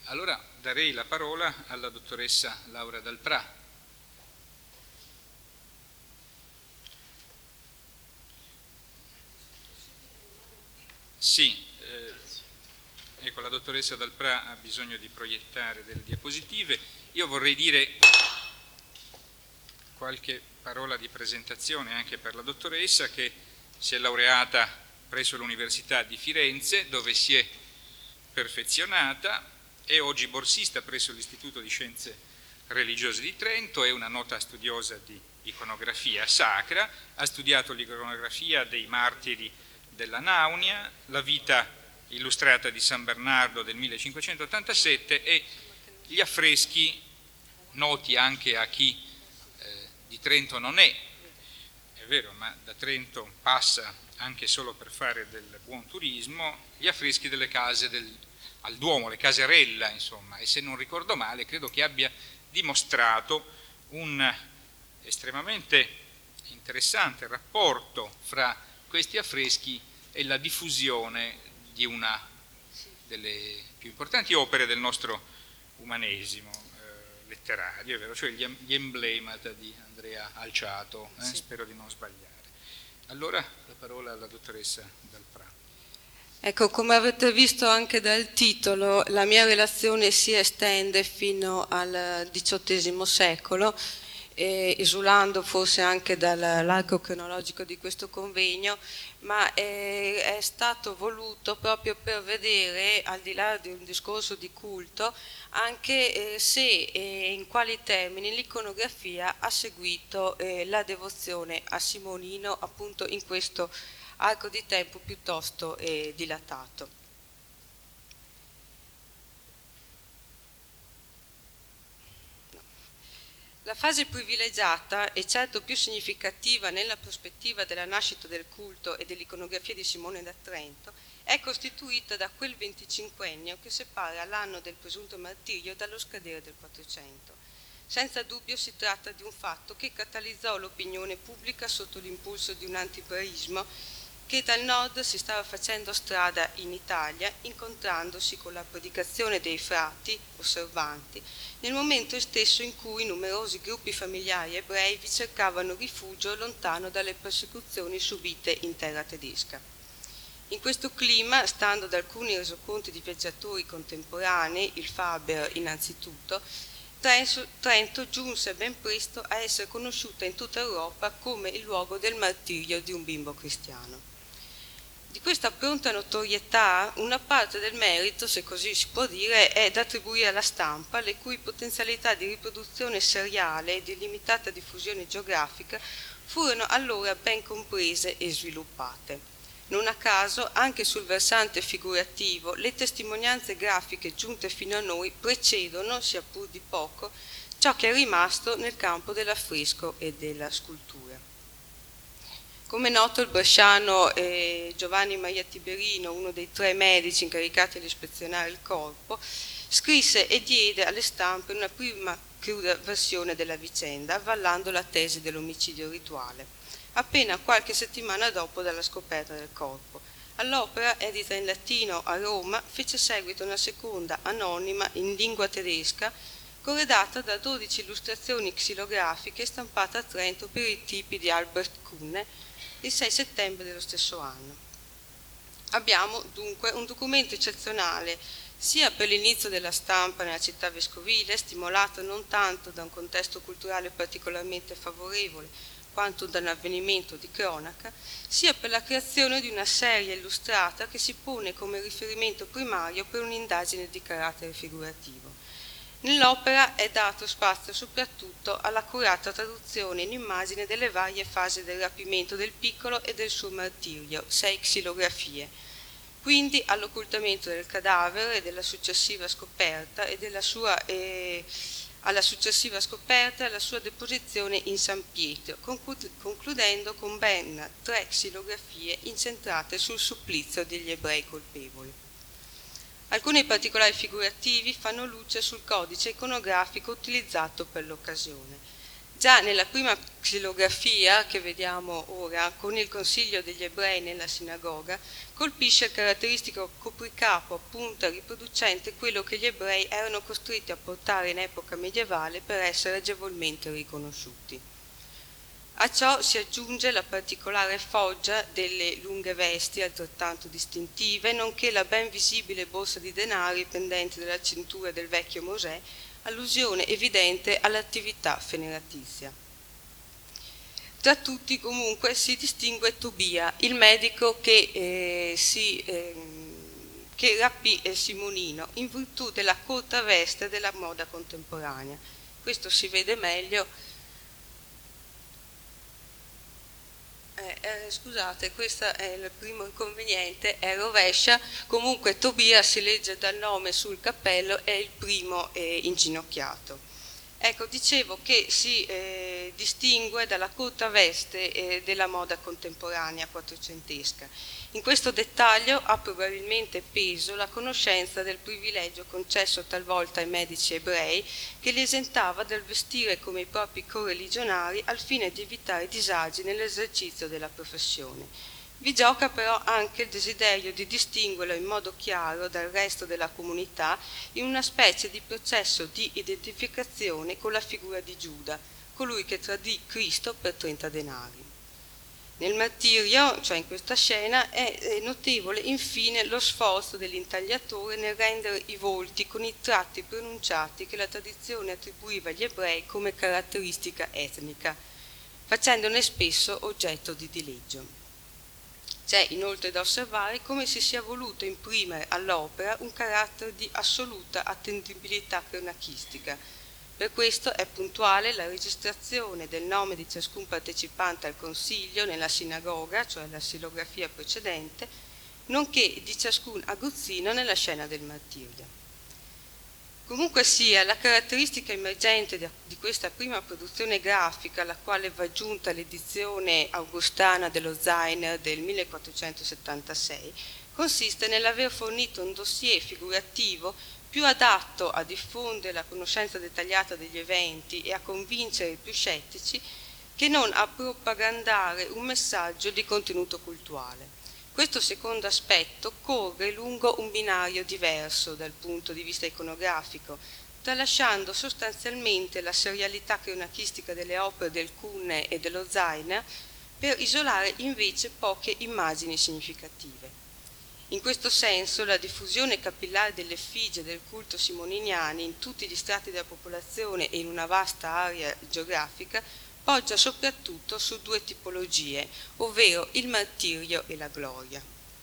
Allora darei la parola alla dottoressa Laura Dalprà. Sì, ecco, la dottoressa Dalprà ha bisogno di proiettare delle diapositive. Io vorrei dire qualche parola di presentazione anche per la dottoressa, che si è laureata presso l'Università di Firenze, dove si è perfezionata, è oggi borsista presso l'Istituto di Scienze Religiose di Trento, è una nota studiosa di iconografia sacra, ha studiato l'iconografia dei martiri della Naunia, la vita illustrata di San Bernardo del 1587 e gli affreschi noti anche a chi di Trento non è vero, ma da Trento passa anche solo per fare del buon turismo, gli affreschi delle case al Duomo, le caserella, insomma, e se non ricordo male credo che abbia dimostrato un estremamente interessante rapporto fra questi affreschi e la diffusione di una delle più importanti opere del nostro umanesimo letterario, è vero? Cioè gli Emblemata di Andrea Alciato, sì. Spero di non sbagliare. Allora la parola alla dottoressa Dalprà. Ecco, come avete visto anche dal titolo, la mia relazione si estende fino al XVIII secolo, esulando forse anche dall'arco cronologico di questo convegno, ma è stato voluto proprio per vedere, al di là di un discorso di culto, anche se e in quali termini l'iconografia ha seguito la devozione a Simonino appunto in questo arco di tempo piuttosto dilatato. La fase privilegiata e certo più significativa nella prospettiva della nascita del culto e dell'iconografia di Simone da Trento è costituita da quel 25ennio che separa l'anno del presunto martirio dallo scadere del 400. Senza dubbio si tratta di un fatto che catalizzò l'opinione pubblica sotto l'impulso di un antibraismo che dal nord si stava facendo strada in Italia, incontrandosi con la predicazione dei frati osservanti, nel momento stesso in cui numerosi gruppi familiari ebrei vi cercavano rifugio lontano dalle persecuzioni subite in terra tedesca. In questo clima, stando ad alcuni resoconti di viaggiatori contemporanei, il Faber innanzitutto, Trento giunse ben presto a essere conosciuta in tutta Europa come il luogo del martirio di un bimbo cristiano. Di questa pronta notorietà, una parte del merito, se così si può dire, è da attribuire alla stampa, le cui potenzialità di riproduzione seriale e di limitata diffusione geografica furono allora ben comprese e sviluppate. Non a caso, anche sul versante figurativo, le testimonianze grafiche giunte fino a noi precedono, sia pur di poco, ciò che è rimasto nel campo dell'affresco e della scultura. Come è noto, il bresciano Giovanni Maria Tiberino, uno dei 3 medici incaricati di ispezionare il corpo, scrisse e diede alle stampe una prima cruda versione della vicenda, avvallando la tesi dell'omicidio rituale, appena qualche settimana dopo dalla scoperta del corpo. All'opera, edita in latino a Roma, fece seguito una seconda, anonima, in lingua tedesca, corredata da 12 illustrazioni xilografiche stampate a Trento per i tipi di Albert Kuhne, il 6 settembre dello stesso anno. Abbiamo dunque un documento eccezionale sia per l'inizio della stampa nella città vescovile, stimolato non tanto da un contesto culturale particolarmente favorevole quanto da un avvenimento di cronaca, sia per la creazione di una serie illustrata che si pone come riferimento primario per un'indagine di carattere figurativo. Nell'opera è dato spazio soprattutto all'accurata traduzione in immagine delle varie fasi del rapimento del piccolo e del suo martirio, 6 xilografie, quindi all'occultamento del cadavere e della successiva scoperta e alla successiva scoperta e alla sua deposizione in San Pietro, concludendo con ben 3 xilografie incentrate sul supplizio degli ebrei colpevoli. Alcuni particolari figurativi fanno luce sul codice iconografico utilizzato per l'occasione. Già nella prima xilografia che vediamo ora, con il Consiglio degli Ebrei nella sinagoga, colpisce il caratteristico copricapo a punta riproducente quello che gli ebrei erano costretti a portare in epoca medievale per essere agevolmente riconosciuti. A ciò si aggiunge la particolare foggia delle lunghe vesti altrettanto distintive, nonché la ben visibile borsa di denari pendente dalla cintura del vecchio Mosè, allusione evidente all'attività federatizia. Tra tutti comunque si distingue Tobia, il medico che rapì Simonino in virtù della corta veste della moda contemporanea. Questo si vede meglio. Scusate, questo è il primo inconveniente, è rovescia, comunque Tobia si legge dal nome sul cappello, è il primo inginocchiato. Ecco, dicevo che si distingue dalla corta veste della moda contemporanea quattrocentesca. In questo dettaglio ha probabilmente peso la conoscenza del privilegio concesso talvolta ai medici ebrei che li esentava dal vestire come i propri correligionari al fine di evitare disagi nell'esercizio della professione. Vi gioca però anche il desiderio di distinguerlo in modo chiaro dal resto della comunità in una specie di processo di identificazione con la figura di Giuda, colui che tradì Cristo per 30 denari. Nel martirio, cioè in questa scena, è notevole infine lo sforzo dell'intagliatore nel rendere i volti con i tratti pronunciati che la tradizione attribuiva agli ebrei come caratteristica etnica, facendone spesso oggetto di dileggio. C'è inoltre da osservare come si sia voluto imprimere all'opera un carattere di assoluta attendibilità cronachistica. Per questo è puntuale la registrazione del nome di ciascun partecipante al consiglio nella sinagoga, cioè la xilografia precedente, nonché di ciascun aguzzino nella scena del martirio. Comunque sia, la caratteristica emergente di questa prima produzione grafica, alla quale va aggiunta l'edizione augustana dello Zainer del 1476, consiste nell'aver fornito un dossier figurativo più adatto a diffondere la conoscenza dettagliata degli eventi e a convincere i più scettici che non a propagandare un messaggio di contenuto cultuale. Questo secondo aspetto corre lungo un binario diverso dal punto di vista iconografico, tralasciando sostanzialmente la serialità cronachistica delle opere del Kunne e dello Zainer per isolare invece poche immagini significative. In questo senso la diffusione capillare delle effigie del culto simoniniani in tutti gli strati della popolazione e in una vasta area geografica poggia soprattutto su due tipologie, ovvero il martirio e la gloria.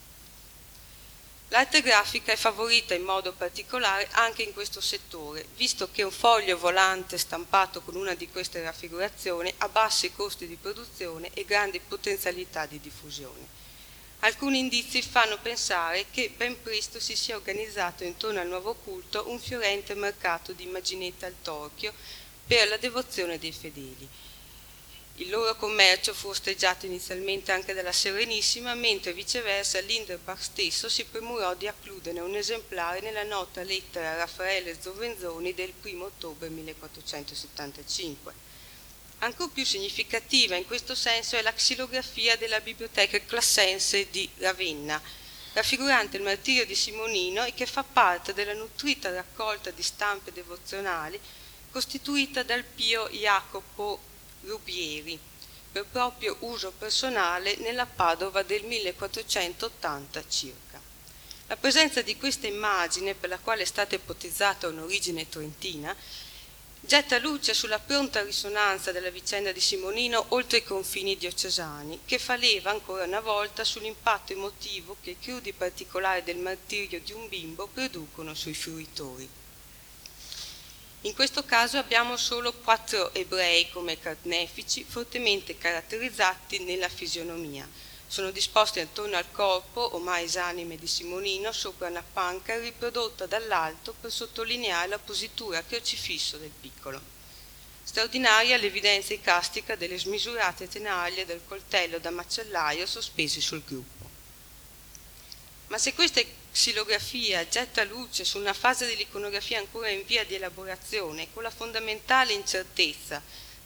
L'arte grafica è favorita in modo particolare anche in questo settore, visto che un foglio volante stampato con una di queste raffigurazioni ha bassi costi di produzione e grandi potenzialità di diffusione. Alcuni indizi fanno pensare che ben presto si sia organizzato intorno al nuovo culto un fiorente mercato di immaginette al torchio per la devozione dei fedeli. Il loro commercio fu osteggiato inizialmente anche dalla Serenissima, mentre viceversa Lindenbach stesso si premurò di accluderne un esemplare nella nota lettera a Raffaele Zovenzoni del 1 ottobre 1475. Ancor più significativa in questo senso è la xilografia della Biblioteca Classense di Ravenna, raffigurante il martirio di Simonino e che fa parte della nutrita raccolta di stampe devozionali costituita dal Pio Jacopo Rubieri per proprio uso personale nella Padova del 1480 circa. La presenza di questa immagine, per la quale è stata ipotizzata un'origine trentina, getta luce sulla pronta risonanza della vicenda di Simonino oltre i confini diocesani, che fa leva ancora una volta sull'impatto emotivo che i crudi particolari del martirio di un bimbo producono sui fruitori. In questo caso abbiamo solo 4 ebrei come carnefici, fortemente caratterizzati nella fisionomia. Sono disposti attorno al corpo, ormai esanime di Simonino, sopra una panca riprodotta dall'alto per sottolineare la positura a crocifisso del piccolo. Straordinaria l'evidenza icastica delle smisurate tenaglie del coltello da macellaio sospesi sul gruppo. Ma se questa xilografia getta luce su una fase dell'iconografia ancora in via di elaborazione, con la fondamentale incertezza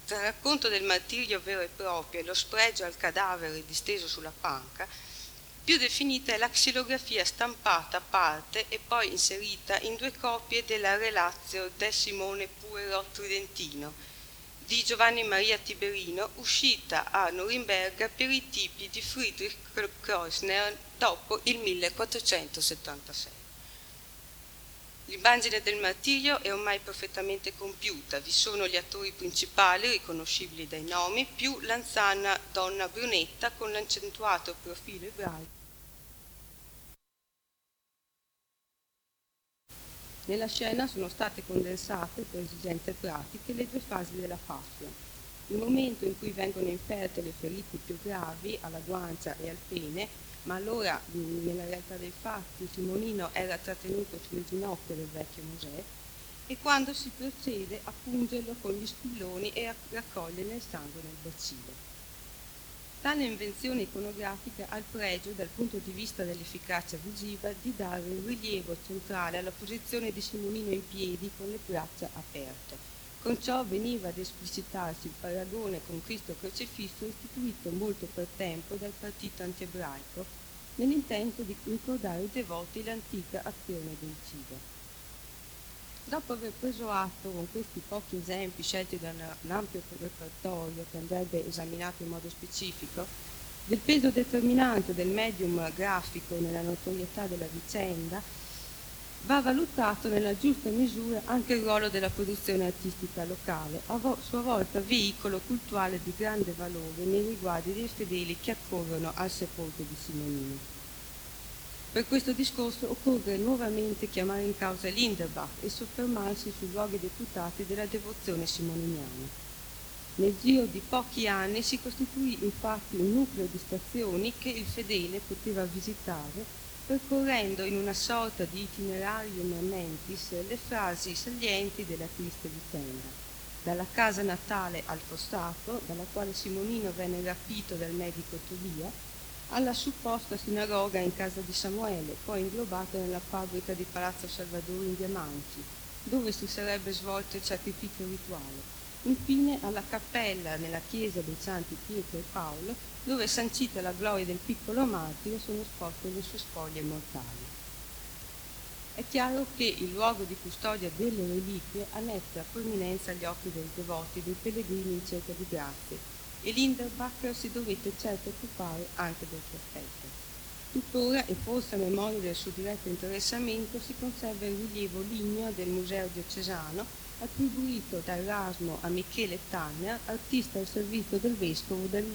Tra il racconto del martirio vero e proprio e lo spregio al cadavere disteso sulla panca, più definita è la xilografia stampata a parte e poi inserita in 2 copie della Relatio de Simone Puero Tridentino di Giovanni Maria Tiberino, uscita a Norimberga per i tipi di Friedrich Kreuzner dopo il 1476. L'immagine del martirio è ormai perfettamente compiuta, vi sono gli attori principali riconoscibili dai nomi, più l'anziana donna brunetta con l'accentuato profilo ebraico. Nella scena sono state condensate, per esigenze pratiche, le 2 fasi della Passion. Il momento in cui vengono inferte le ferite più gravi alla guancia e al pene, ma allora nella realtà dei fatti Simonino era trattenuto sulle ginocchia del vecchio Mosè, e quando si procede a pungerlo con gli spilloni e a raccogliere il sangue nel bacino. Tale invenzione iconografica ha il pregio, dal punto di vista dell'efficacia visiva, di dare un rilievo centrale alla posizione di Simonino in piedi con le braccia aperte. Con ciò veniva ad esplicitarsi il paragone con Cristo crocifisso istituito molto per tempo dal partito antiebraico, nell'intento di ricordare ai devoti l'antica azione del cibo. Dopo aver preso atto con questi pochi esempi scelti da un ampio repertorio che andrebbe esaminato in modo specifico, del peso determinante del medium grafico nella notorietà della vicenda, va valutato nella giusta misura anche il ruolo della produzione artistica locale, a sua volta veicolo cultuale di grande valore nei riguardi dei fedeli che accorrono al sepolcro di Simonino. Per questo discorso occorre nuovamente chiamare in causa Linderbach e soffermarsi sui luoghi deputati della devozione simoniniana. Nel giro di pochi anni si costituì infatti un nucleo di stazioni che il fedele poteva visitare, percorrendo in una sorta di itinerarium mentis le frasi salienti della triste vicenda. Dalla casa natale al fossato, dalla quale Simonino venne rapito dal medico Tobia, alla supposta sinagoga in casa di Samuele, poi inglobata nella fabbrica di Palazzo Salvadori in Diamanti, dove si sarebbe svolto il sacrificio rituale. Infine alla cappella nella chiesa dei Santi Pietro e Paolo, dove, sancita la gloria del piccolo martire, sono esposte le sue spoglie mortali. È chiaro che il luogo di custodia delle reliquie annetta prominenza agli occhi dei devoti, dei pellegrini in cerca di grazie, e Linderbach si dovette certo occupare anche del prospetto. Tuttora, e forse a memoria del suo diretto interessamento, si conserva il rilievo ligneo del Museo diocesano attribuito da Erasmo a Michele Tanner, artista al servizio del vescovo del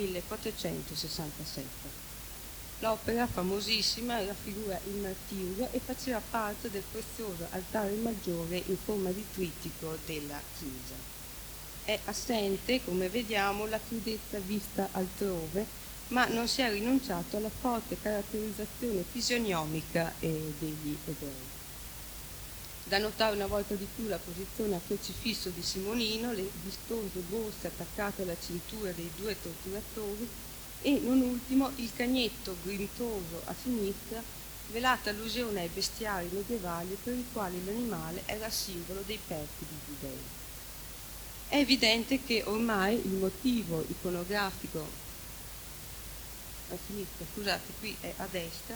1467. L'opera, famosissima, raffigura il martirio e faceva parte del prezioso altare maggiore in forma di trittico della chiesa. È assente, come vediamo, la crudezza vista altrove, ma non si è rinunciato alla forte caratterizzazione fisionomica degli ebrei. Da notare una volta di più la posizione a crocifisso di Simonino, le vistose borse attaccate alla cintura dei 2 torturatori e, non ultimo, il cagnetto grintoso a sinistra, velata allusione ai bestiari medievali per i quali l'animale era simbolo dei perfidi giudei. È evidente che ormai il motivo iconografico, a sinistra, scusate, qui è a destra,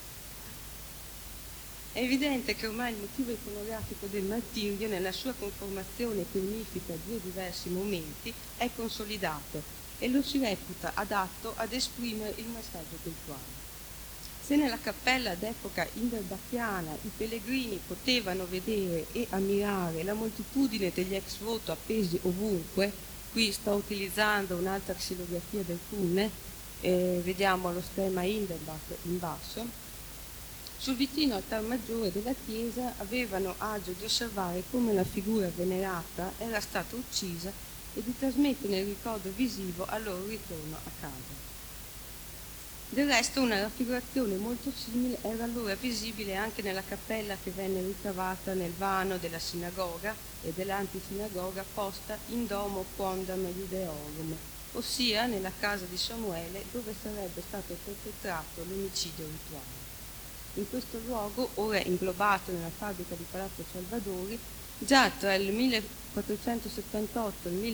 è evidente che ormai il motivo iconografico del martirio, nella sua conformazione che unifica 2 diversi momenti, è consolidato e lo si reputa adatto ad esprimere il messaggio cultuale. Se nella cappella d'epoca inderbachiana i pellegrini potevano vedere e ammirare la moltitudine degli ex voto appesi ovunque, qui sto utilizzando un'altra xilografia del Kunne, vediamo lo stemma Inderbach in basso, sul vicino altar maggiore della chiesa avevano agio di osservare come la figura venerata era stata uccisa e di trasmettere il ricordo visivo al loro ritorno a casa. Del resto una raffigurazione molto simile era allora visibile anche nella cappella che venne ricavata nel vano della sinagoga e dell'antisinagoga posta in domo quondam Judeorum, ossia nella casa di Samuele dove sarebbe stato perpetrato l'omicidio rituale. In questo luogo, ora inglobato nella fabbrica di Palazzo Salvadori, già tra il 1478 e il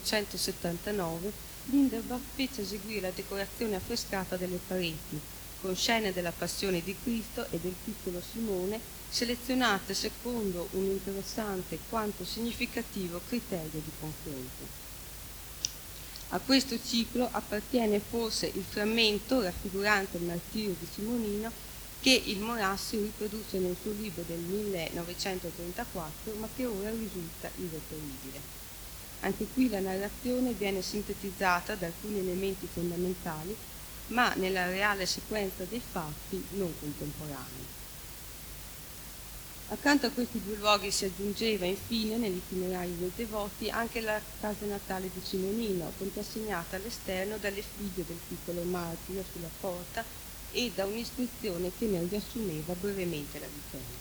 1479 Linderbach fece eseguire la decorazione affrescata delle pareti, con scene della Passione di Cristo e del piccolo Simone, selezionate secondo un interessante quanto significativo criterio di confronto. A questo ciclo appartiene forse il frammento raffigurante il martirio di Simonino che il Morassi riprodusse nel suo libro del 1934, ma che ora risulta irreperibile. Anche qui la narrazione viene sintetizzata da alcuni elementi fondamentali, ma nella reale sequenza dei fatti non contemporanei. Accanto a questi due luoghi si aggiungeva infine nell'itinerario dei devoti anche la casa natale di Simonino, contrassegnata all'esterno dall'effigie del piccolo martire sulla porta e da un'iscrizione che ne riassumeva brevemente la vicenda.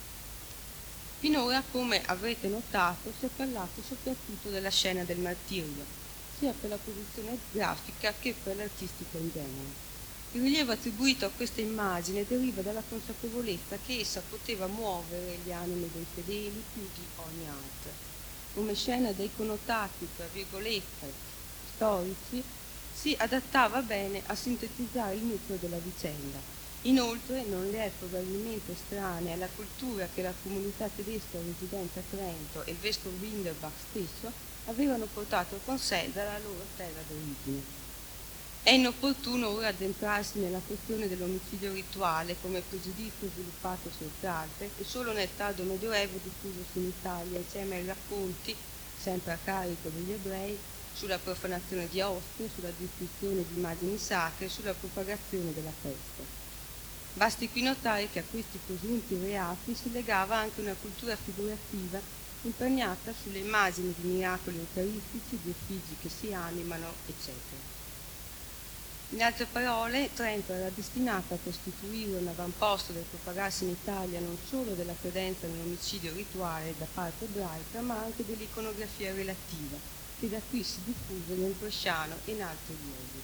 Finora, come avrete notato, si è parlato soprattutto della scena del martirio, sia per la produzione grafica che per l'artistica in genere. Il rilievo attribuito a questa immagine deriva dalla consapevolezza che essa poteva muovere le anime dei fedeli più di ogni altra. Come scena dai connotati, tra virgolette, storici, si adattava bene a sintetizzare il nucleo della vicenda. Inoltre non le è probabilmente estranea la cultura che la comunità tedesca residente a Trento e il vescovo Linderbach stesso avevano portato con sé dalla loro terra d'origine. È inopportuno ora addentrarsi nella questione dell'omicidio rituale come pregiudizio sviluppato senz'altro e solo nel tardo Medioevo diffusosi in Italia insieme ai racconti, sempre a carico degli ebrei, sulla profanazione di ostie, sulla distruzione di immagini sacre e sulla propagazione della peste. Basti qui notare che a questi presunti reati si legava anche una cultura figurativa imperniata sulle immagini di miracoli eucaristici, di effigi che si animano, eccetera. In altre parole, Trento era destinata a costituire un avamposto del propagarsi in Italia non solo della credenza nell'omicidio rituale da parte ebraica, ma anche dell'iconografia relativa, che da qui si diffuse nel Bresciano e in altri luoghi.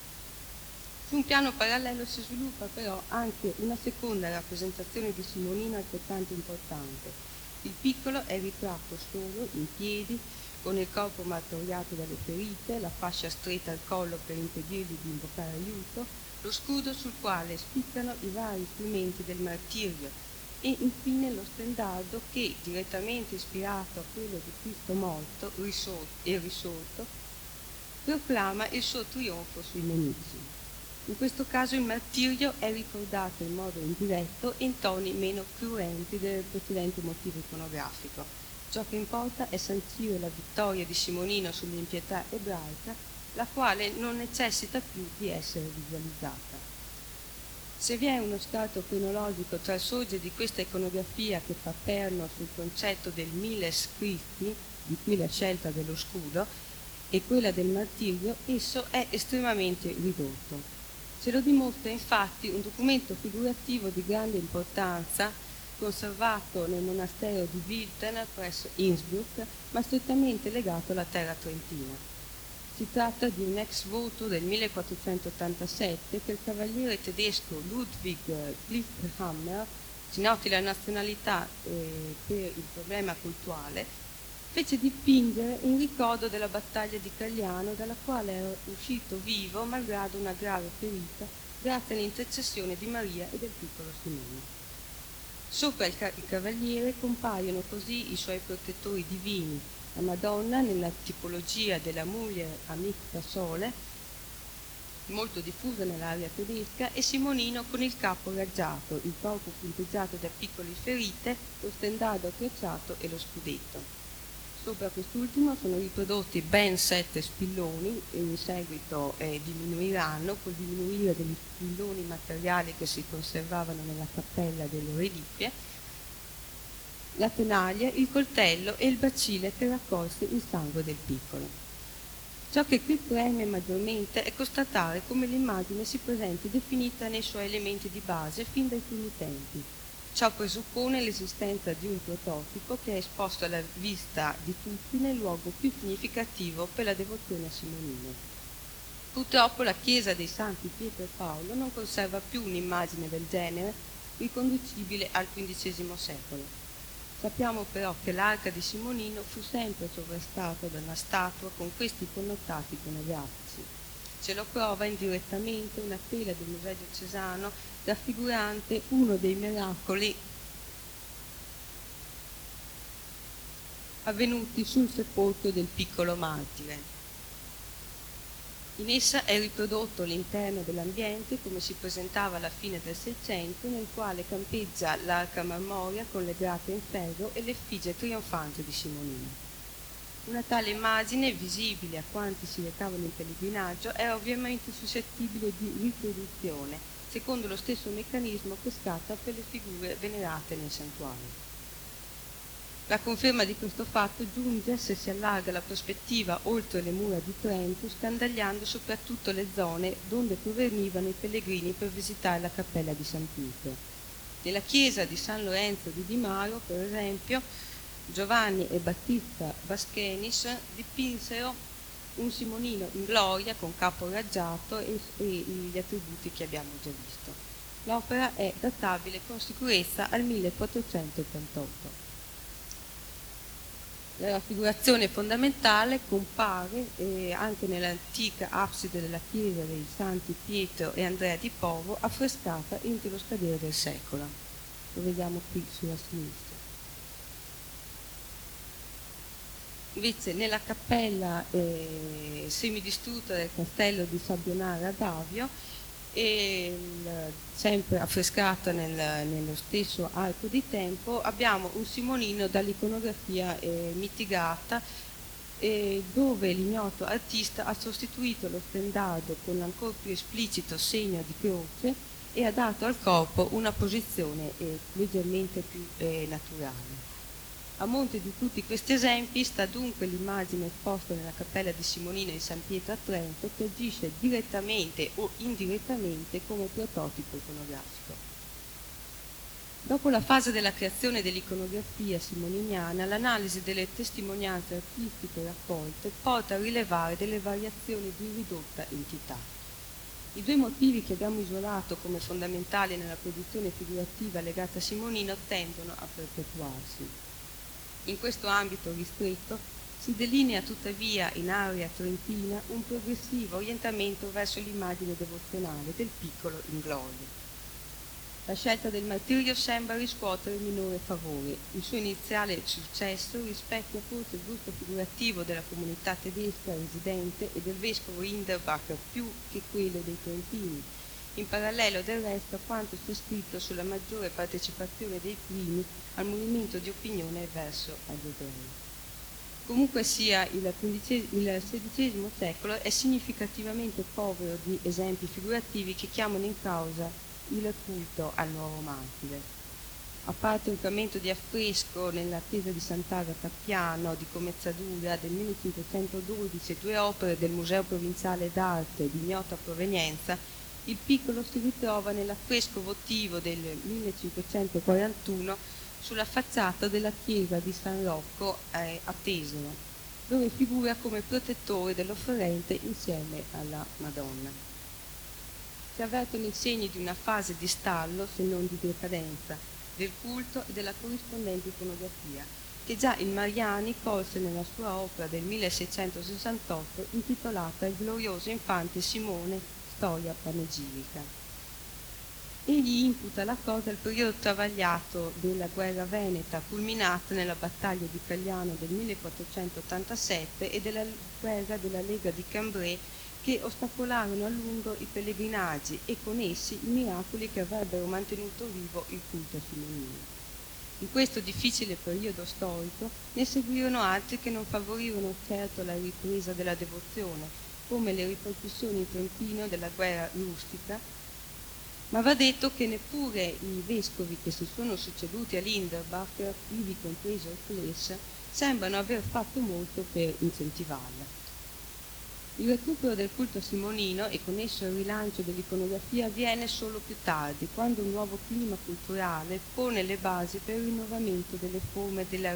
Su un piano parallelo si sviluppa però anche una seconda rappresentazione di Simonino altrettanto importante. Il piccolo è ritratto solo, in piedi, con il corpo martoriato dalle ferite, la fascia stretta al collo per impedirgli di invocare aiuto, lo scudo sul quale spiccano i vari strumenti del martirio e infine lo stendardo che, direttamente ispirato a quello di Cristo morto e risorto, proclama il suo trionfo sui nemici. In questo caso il martirio è ricordato in modo indiretto e in toni meno cruenti del precedente motivo iconografico. Ciò che importa è sancire la vittoria di Simonino sull'impietà ebraica, la quale non necessita più di essere visualizzata. Se vi è uno strato cronologico tra il sorgere di questa iconografia che fa perno sul concetto del Miles Christi, di cui la scelta dello scudo, e quella del martirio, esso è estremamente ridotto. Ce lo dimostra infatti un documento figurativo di grande importanza conservato nel monastero di Wilten presso Innsbruck, ma strettamente legato alla terra trentina. Si tratta di un ex voto del 1487 che il cavaliere tedesco Ludwig Lichthammer, si noti la nazionalità per il problema cultuale, fece dipingere in ricordo della battaglia di Cagliano, dalla quale era uscito vivo malgrado una grave ferita, grazie all'intercessione di Maria e del piccolo Simone. Sopra il cavaliere compaiono così i suoi protettori divini, la Madonna nella tipologia della Mulier Amicta Sole, molto diffusa nell'area tedesca, e Simonino con il capo raggiato, il corpo punteggiato da piccole ferite, lo stendardo acciacciato e lo scudetto. Sopra quest'ultimo sono riprodotti ben 7 spilloni e in seguito diminuiranno col diminuire degli spilloni materiali che si conservavano nella cappella delle reliquie, la tenaglia, il coltello e il bacile che raccolse il sangue del piccolo. Ciò che qui preme maggiormente è constatare come l'immagine si presenti definita nei suoi elementi di base fin dai primi tempi. Ciò presuppone l'esistenza di un prototipo che è esposto alla vista di tutti nel luogo più significativo per la devozione a Simonino. Purtroppo la chiesa dei Santi Pietro e Paolo non conserva più un'immagine del genere, riconducibile al XV secolo. Sappiamo però che l'arca di Simonino fu sempre sovrastata da una statua con questi connotati iconografici. Ce lo prova indirettamente una tela del Museo diocesano raffigurante uno dei miracoli avvenuti sul sepolcro del piccolo martire. In essa è riprodotto l'interno dell'ambiente come si presentava alla fine del Seicento, nel quale campeggia l'arca marmorea con le grate in ferro e l'effigie trionfante di Simonino. Una tale immagine, visibile a quanti si recavano in pellegrinaggio, è ovviamente suscettibile di riproduzione, secondo lo stesso meccanismo che scatta per le figure venerate nel santuario. La conferma di questo fatto giunge se si allarga la prospettiva oltre le mura di Trento, scandagliando soprattutto le zone donde provenivano i pellegrini per visitare la cappella di San Pietro. Nella chiesa di San Lorenzo di Dimaro, per esempio, Giovanni e Battista Baschenis dipinsero un Simonino in gloria con capo raggiato e gli attributi che abbiamo già visto. L'opera è databile con sicurezza al 1488. La raffigurazione fondamentale compare anche nell'antica abside della chiesa dei Santi Pietro e Andrea di Povo, affrescata entro lo scadere del secolo. Lo vediamo qui sulla sinistra. Invece nella cappella semidistrutta del castello di Sabbionara ad Avio, sempre affrescata nello stesso arco di tempo, abbiamo un Simonino dall'iconografia mitigata, dove l'ignoto artista ha sostituito lo stendardo con l'ancor più esplicito segno di croce e ha dato al corpo una posizione leggermente più naturale. A monte di tutti questi esempi sta dunque l'immagine esposta nella cappella di Simonino in San Pietro a Trento, che agisce direttamente o indirettamente come prototipo iconografico. Dopo la fase della creazione dell'iconografia simoniniana, l'analisi delle testimonianze artistiche raccolte porta a rilevare delle variazioni di ridotta entità. I due motivi che abbiamo isolato come fondamentali nella produzione figurativa legata a Simonino tendono a perpetuarsi. In questo ambito ristretto si delinea tuttavia in area trentina un progressivo orientamento verso l'immagine devozionale del piccolo in gloria. La scelta del martirio sembra riscuotere minore favore. Il suo iniziale successo rispecchia forse il gusto figurativo della comunità tedesca residente e del vescovo Hinderbach più che quello dei trentini, in parallelo del resto a quanto c'è scritto sulla maggiore partecipazione dei primi al movimento di opinione verso agli ebrei. Comunque sia, il XVI secolo è significativamente povero di esempi figurativi che chiamano in causa il culto al nuovo martire. A parte un frammento di affresco nella chiesa di Sant'Agata a Piano di Comezzadura del 1512 e due opere del Museo Provinciale d'Arte di ignota provenienza, il piccolo si ritrova nell'affresco votivo del 1541 sulla facciata della chiesa di San Rocco a Tesero, dove figura come protettore dell'offerente insieme alla Madonna. Si avvertono i segni di una fase di stallo, se non di decadenza, del culto e della corrispondente iconografia, che già il Mariani colse nella sua opera del 1668 intitolata Il glorioso infante Simone, storia panegirica. Egli imputa la cosa al periodo travagliato della guerra veneta, culminata nella battaglia di Cagliano del 1487 e della guerra della Lega di Cambrai, che ostacolarono a lungo i pellegrinaggi e con essi i miracoli che avrebbero mantenuto vivo il culto simonino. In questo difficile periodo storico ne seguirono altri che non favorirono certo la ripresa della devozione, come le ripercussioni in Trentino della guerra rustica, ma va detto che neppure i vescovi che si sono succeduti a Linderbach, ivi compreso il Fles, sembrano aver fatto molto per incentivarla. Il recupero del culto simonino e con esso il rilancio dell'iconografia avviene solo più tardi, quando un nuovo clima culturale pone le basi per il rinnovamento delle forme della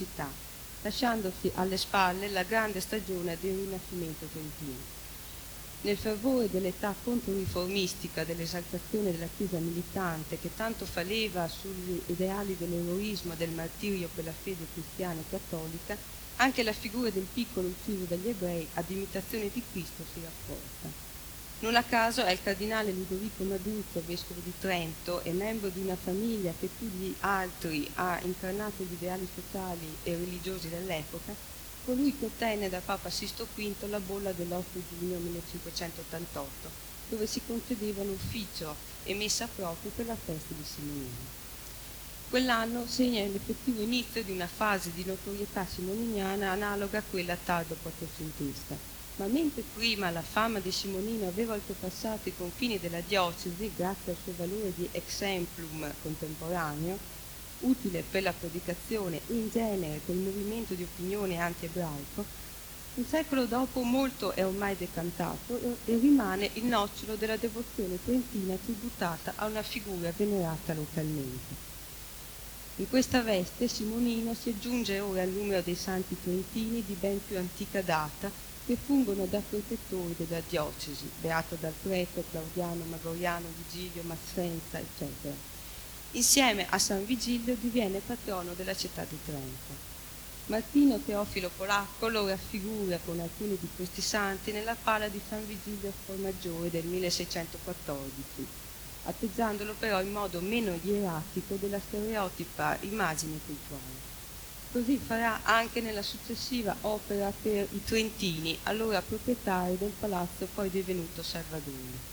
religiosità, lasciandosi alle spalle la grande stagione del Rinascimento trentino. Nel fervore dell'età controriformistica dell'esaltazione della Chiesa militante che tanto fa leva sugli ideali dell'eroismo e del martirio per la fede cristiana e cattolica, anche la figura del piccolo ucciso dagli ebrei ad imitazione di Cristo si rafforza. Non a caso è il cardinale Ludovico Maduzzo, vescovo di Trento e membro di una famiglia che più di altri ha incarnato gli ideali sociali e religiosi dell'epoca, colui che ottenne da Papa Sisto V la bolla dell'8 giugno 1588, dove si concedevano ufficio e messa proprio per la festa di Simonino. Quell'anno segna l'effettivo inizio di una fase di notorietà simoniniana analoga a quella tardo quattrocentesca. Ma mentre prima la fama di Simonino aveva oltrepassato i confini della diocesi grazie al suo valore di exemplum contemporaneo, utile per la predicazione e in genere per il movimento di opinione anti-ebraico, un secolo dopo molto è ormai decantato e rimane il nocciolo della devozione trentina tributata a una figura venerata localmente. In questa veste Simonino si aggiunge ora al numero dei santi trentini di ben più antica data che fungono da protettori della diocesi, beato dal Preto, Claudiano, Magoriano, Vigilio, Massenza, eccetera. Insieme a San Vigilio diviene patrono della città di Trento. Martino Teofilo Polacco lo raffigura con alcuni di questi santi nella pala di San Vigilio Formaggiore del 1614, atteggiandolo però in modo meno ieratico della stereotipa immagine cultuale. Così farà anche nella successiva opera per i Trentini, allora proprietari del palazzo poi divenuto Salvadori.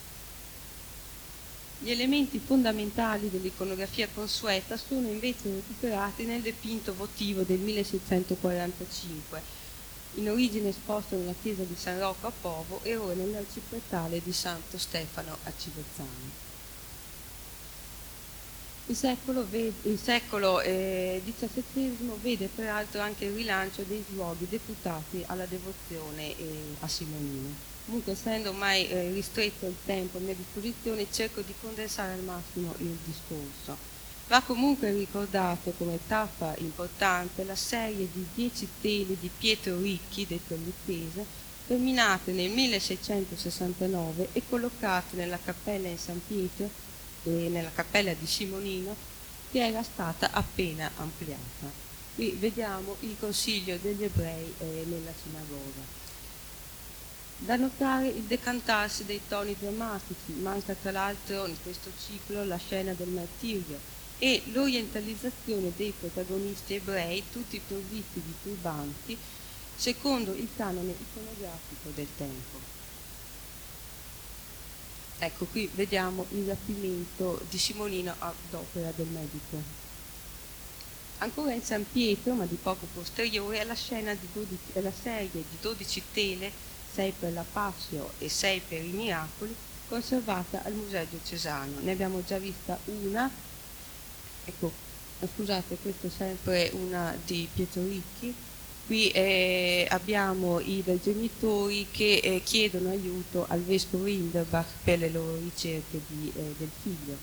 Gli elementi fondamentali dell'iconografia consueta sono invece recuperati nel dipinto votivo del 1645, in origine esposto nella chiesa di San Rocco a Povo e ora nell'arcipretale di Santo Stefano a Civezzano. Il secolo XVII vede peraltro anche il rilancio dei luoghi deputati alla devozione a Simonino. Comunque, essendo ormai ristretto il tempo a mia disposizione, cerco di condensare al massimo il discorso. Va comunque ricordato come tappa importante la serie di 10 tele di Pietro Ricchi, detto Lucchese, terminate nel 1669 e collocate nella cappella in San Pietro e nella cappella di Simonino, che era stata appena ampliata. Qui vediamo il consiglio degli ebrei nella sinagoga. Da notare il decantarsi dei toni drammatici, manca tra l'altro in questo ciclo la scena del martirio e l'orientalizzazione dei protagonisti ebrei, tutti provvisti di turbanti, secondo il canone iconografico del tempo. Ecco, qui vediamo il rapimento di Simonino ad opera del medico. Ancora in San Pietro, ma di poco posteriore, è la serie di 12 tele, 6 per la Passio e 6 per i miracoli, conservata al Museo Diocesano. Ne abbiamo già vista una, ecco, scusate, questa è sempre una di Pietro Ricchi. Qui abbiamo i genitori che chiedono aiuto al vescovo Hinderbach per le loro ricerche del figlio.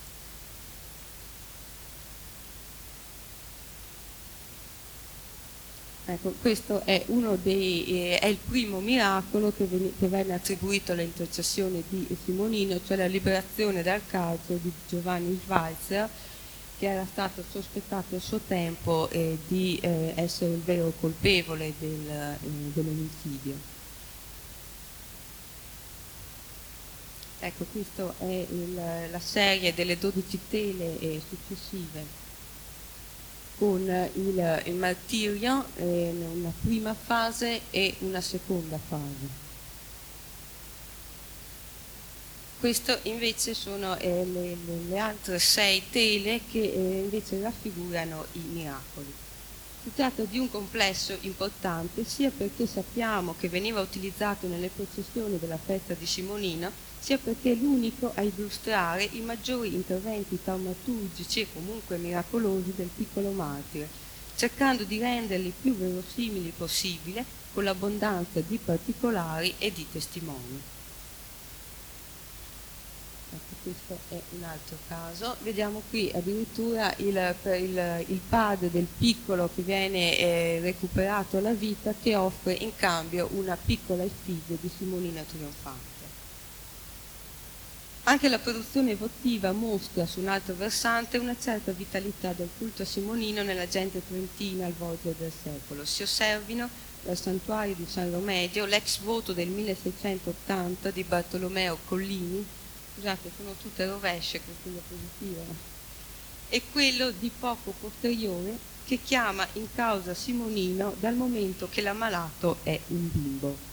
Ecco, questo è è il primo miracolo che venne attribuito alle intercessioni di Simonino, cioè la liberazione dal carcere di Giovanni Schweitzer, che era stato sospettato a suo tempo di essere il vero colpevole dell'omicidio. Ecco, questa è la serie delle 12 tele successive con il martirio, una prima fase e una seconda fase. Questo invece sono le altre 6 tele che invece raffigurano i miracoli. Si tratta di un complesso importante sia perché sappiamo che veniva utilizzato nelle processioni della festa di Simonino, sia perché è l'unico a illustrare i maggiori interventi taumaturgici e comunque miracolosi del piccolo martire, cercando di renderli più verosimili possibile con l'abbondanza di particolari e di testimoni. questo è un altro caso. Vediamo qui addirittura il padre del piccolo che viene recuperato alla vita, che offre in cambio una piccola effigie di Simonina trionfante. Anche la produzione votiva mostra su un altro versante una certa vitalità del culto a Simonino nella gente trentina al volgere del secolo. Si osservino dal santuario di San Romedio l'ex voto del 1680 di Bartolomeo Collini, scusate, sono tutte rovesce queste diapositive, e quello di poco posteriore che chiama in causa Simonino dal momento che l'ammalato è un bimbo.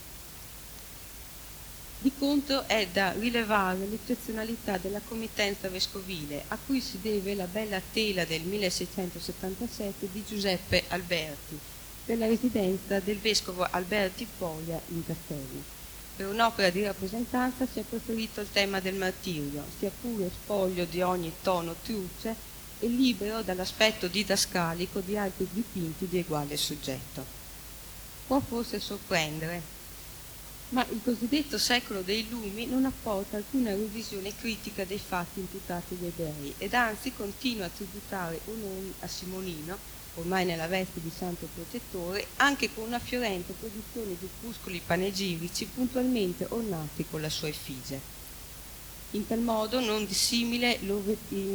Di contro è da rilevare l'eccezionalità della committenza vescovile, a cui si deve la bella tela del 1677 di Giuseppe Alberti, per la residenza del vescovo Alberti Poglia in Castello. Per un'opera di rappresentanza si è preferito il tema del martirio, sia pure spoglio di ogni tono truce e libero dall'aspetto didascalico di altri dipinti di uguale soggetto. Può forse sorprendere, ma il cosiddetto secolo dei lumi non apporta alcuna revisione critica dei fatti imputati agli ebrei ed anzi continua a tributare onori a Simonino, ormai nella veste di santo protettore, anche con una fiorente produzione di opuscoli panegirici puntualmente ornati con la sua effigie. In modo non dissimile lo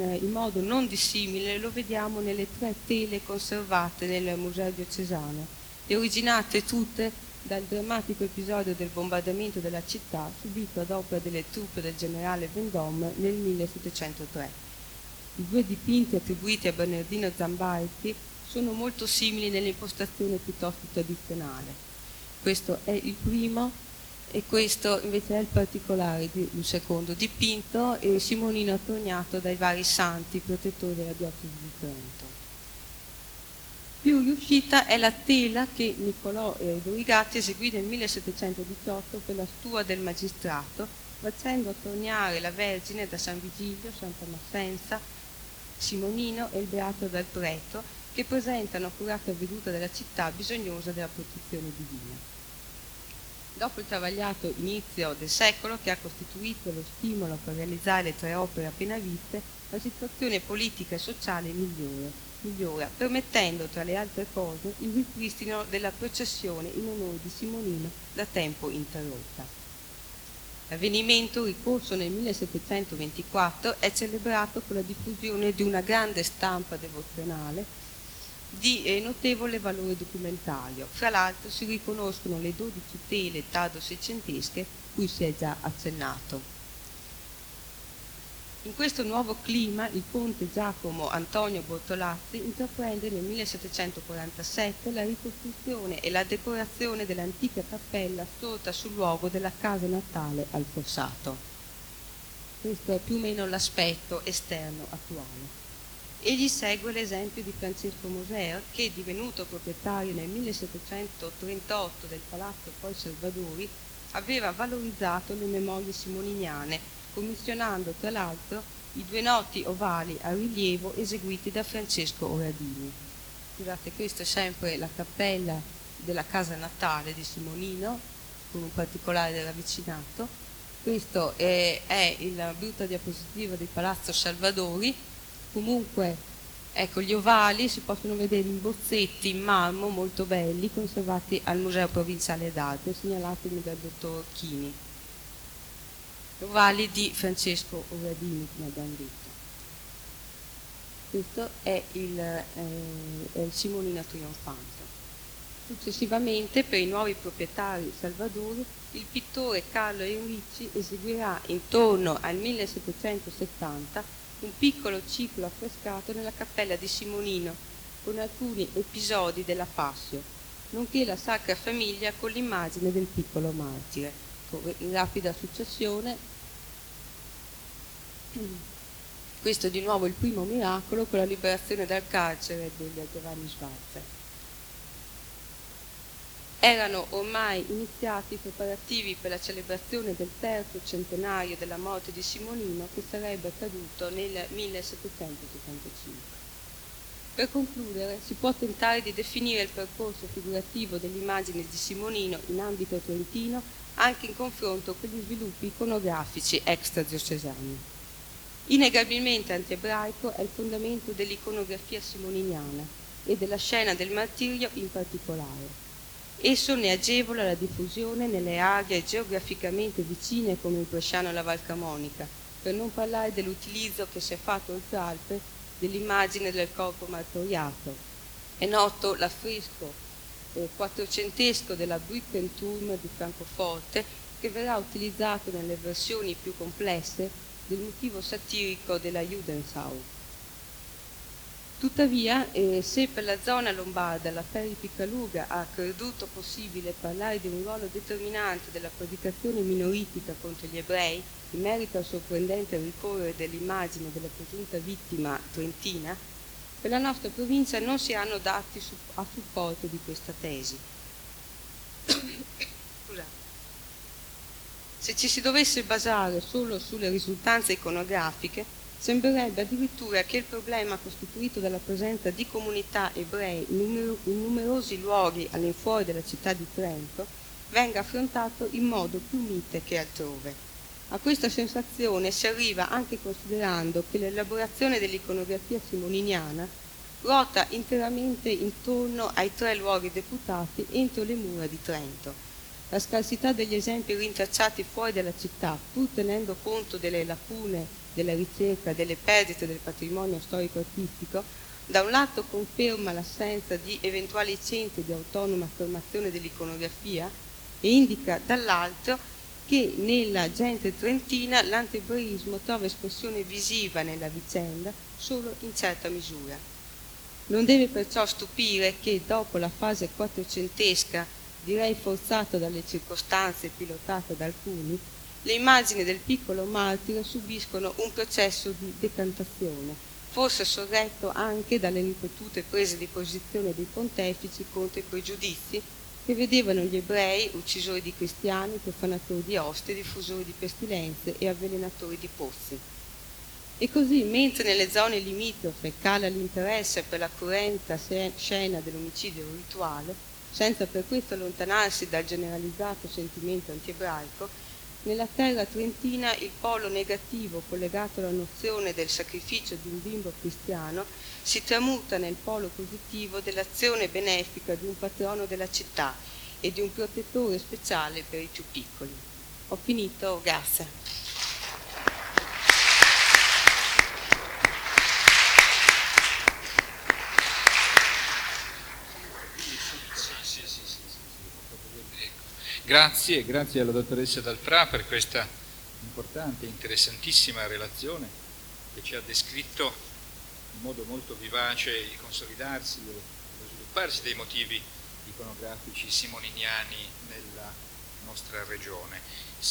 vediamo nelle 3 tele conservate nel Museo diocesano e originate tutte dal drammatico episodio del bombardamento della città subito ad opera delle truppe del generale Vendôme nel 1703. I 2 dipinti attribuiti a Bernardino Zambalti sono molto simili nell'impostazione piuttosto tradizionale. Questo è il primo e questo invece è il particolare di un secondo dipinto, e Simonino attorniato dai vari santi protettori della diocesi di Trento. Più riuscita è la tela che Niccolò Dorigatti eseguì nel 1718 per la Stua del Magistrato, facendo attorniare la Vergine da San Vigilio, Santa Massenza, Simonino e il Beato dal Preto, che presentano accurata veduta della città bisognosa della protezione divina. Dopo il travagliato inizio del secolo, che ha costituito lo stimolo per realizzare le 3 opere appena viste, la situazione politica e sociale migliora, permettendo tra le altre cose il ripristino della processione in onore di Simonino da tempo interrotta. L'avvenimento, ricorso nel 1724, è celebrato con la diffusione di una grande stampa devozionale di notevole valore documentario. Fra l'altro si riconoscono le 12 tele tardo-seicentesche cui si è già accennato. In questo nuovo clima il conte Giacomo Antonio Bortolazzi intraprende nel 1747 la ricostruzione e la decorazione dell'antica cappella sorta sul luogo della casa natale al Fossato. Questo è più o meno l'aspetto esterno attuale. Egli segue l'esempio di Francesco Moser, che, divenuto proprietario nel 1738 del palazzo Poi Salvadori, aveva valorizzato le memorie simoniniane, commissionando tra l'altro i 2 noti ovali a rilievo eseguiti da Francesco Oradini. Scusate, questa è sempre la cappella della casa natale di Simonino, con un particolare ravvicinato. Questo è la brutta diapositiva del palazzo Salvadori. Comunque, ecco, gli ovali si possono vedere in bozzetti in marmo molto belli, conservati al Museo Provinciale d'Arte, segnalati dal dottor Chini. Ovali di Francesco Oradini, come abbiamo detto. Questo è il Simonino trionfante. Successivamente, per i nuovi proprietari Salvadori, il pittore Carlo Enrici eseguirà intorno al 1770 un piccolo ciclo affrescato nella cappella di Simonino, con alcuni episodi della Passio, nonché la Sacra Famiglia con l'immagine del piccolo martire. In rapida successione, questo è di nuovo il primo miracolo con la liberazione dal carcere del Giovanni Schwarzer. Erano ormai iniziati i preparativi per la celebrazione del 3° centenario della morte di Simonino, che sarebbe accaduto nel 1775. Per concludere, si può tentare di definire il percorso figurativo dell'immagine di Simonino in ambito trentino anche in confronto con gli sviluppi iconografici extradiocesani. Innegabilmente antiebraico è il fondamento dell'iconografia simoniniana e della scena del martirio in particolare. Esso ne agevola la diffusione nelle aree geograficamente vicine come il Bresciano e la Val Camonica, per non parlare dell'utilizzo che si è fatto oltre Alpe dell'immagine del corpo martoriato. È noto l'affresco quattrocentesco della Brückenturm di Francoforte, che verrà utilizzato nelle versioni più complesse del motivo satirico della Judenschau. Tuttavia, se per la zona lombarda la Ferri Piccaluga ha creduto possibile parlare di un ruolo determinante della predicazione minoritica contro gli ebrei, in merito al sorprendente ricorrere dell'immagine della presunta vittima trentina, per la nostra provincia non si hanno dati a supporto di questa tesi. Se ci si dovesse basare solo sulle risultanze iconografiche, sembrerebbe addirittura che il problema costituito dalla presenza di comunità ebree in numerosi luoghi all'infuori della città di Trento venga affrontato in modo più mite che altrove. A questa sensazione si arriva anche considerando che l'elaborazione dell'iconografia simoniniana ruota interamente intorno ai 3 luoghi deputati entro le mura di Trento. La scarsità degli esempi rintracciati fuori dalla città, pur tenendo conto delle lacune della ricerca, delle perdite del patrimonio storico-artistico, da un lato conferma l'assenza di eventuali centri di autonoma affermazione dell'iconografia e indica dall'altro che nella gente trentina l'antiebraismo trova espressione visiva nella vicenda solo in certa misura. Non deve perciò stupire che dopo la fase quattrocentesca, direi forzata dalle circostanze e pilotata da alcuni, le immagini del piccolo martire subiscono un processo di decantazione, forse sorretto anche dalle ripetute prese di posizione dei pontefici contro i pregiudizi che vedevano gli ebrei uccisori di cristiani, profanatori di oste, diffusori di pestilenze e avvelenatori di pozzi. E così, mentre nelle zone limitrofe cala l'interesse per la cruenta scena dell'omicidio rituale, senza per questo allontanarsi dal generalizzato sentimento antiebraico, nella terra trentina il polo negativo collegato alla nozione del sacrificio di un bimbo cristiano si tramuta nel polo positivo dell'azione benefica di un patrono della città e di un protettore speciale per i più piccoli. Ho finito, grazie. Grazie alla dottoressa Dalfrà per questa importante e interessantissima relazione che ci ha descritto in modo molto vivace il consolidarsi e lo svilupparsi dei motivi iconografici simoniniani nella nostra regione.